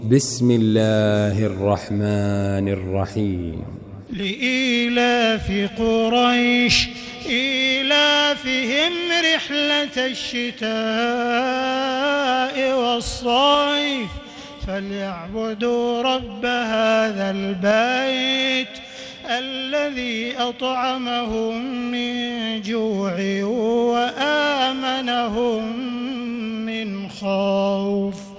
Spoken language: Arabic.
بسم الله الرحمن الرحيم. لإيلاف قريش إيلافهم رحلة الشتاء والصيف فليعبدوا رب هذا البيت الذي أطعمهم من جوع وآمنهم من خوف.